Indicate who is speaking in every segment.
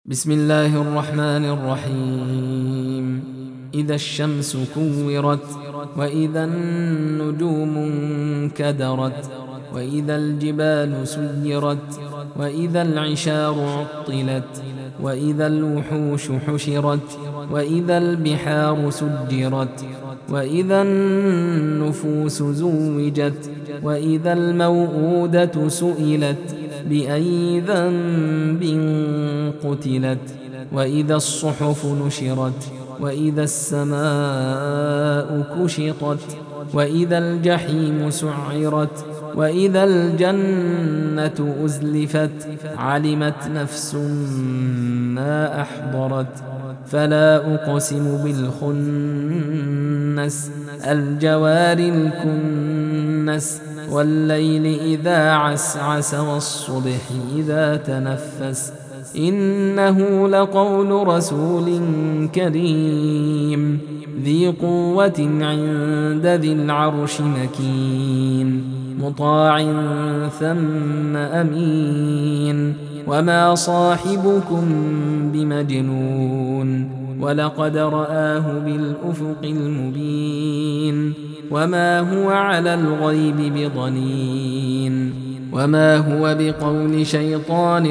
Speaker 1: بسم الله الرحمن الرحيم. إذا الشمس كورت، وإذا النجوم انكدرت، وإذا الجبال سيرت، وإذا العشار عطلت، وإذا الوحوش حشرت، وإذا البحار سجرت، وإذا النفوس زوجت، وإذا الموءودة سئلت بأي ذنب قتلت، وإذا الصحف نشرت، وإذا السماء كشطت، وإذا الجحيم سعرت، وإذا الجنة أزلفت، علمت نفس ما أحضرت. فلا أقسم بالخنس، الجوار الكنس، والليل إذا عسعس، والصبح إذا تنفس، إنه لقول رسول كريم ذي قوة عند ذي العرش مكين، مطاع ثم أمين. وما صاحبكم بمجنون، ولقد رآه بالأفق المبين، وما هو على الغيب بضنين، وما هو بقول شيطان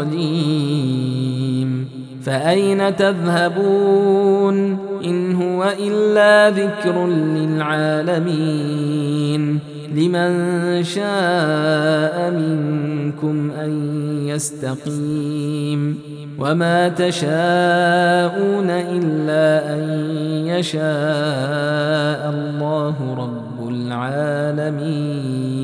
Speaker 1: رجيم. فأين تذهبون؟ إن هو إلا ذكر للعالمين، لمن شاء منكم أن يستقيم. وما تشاءون إلا أن يشاء الله رب العالمين.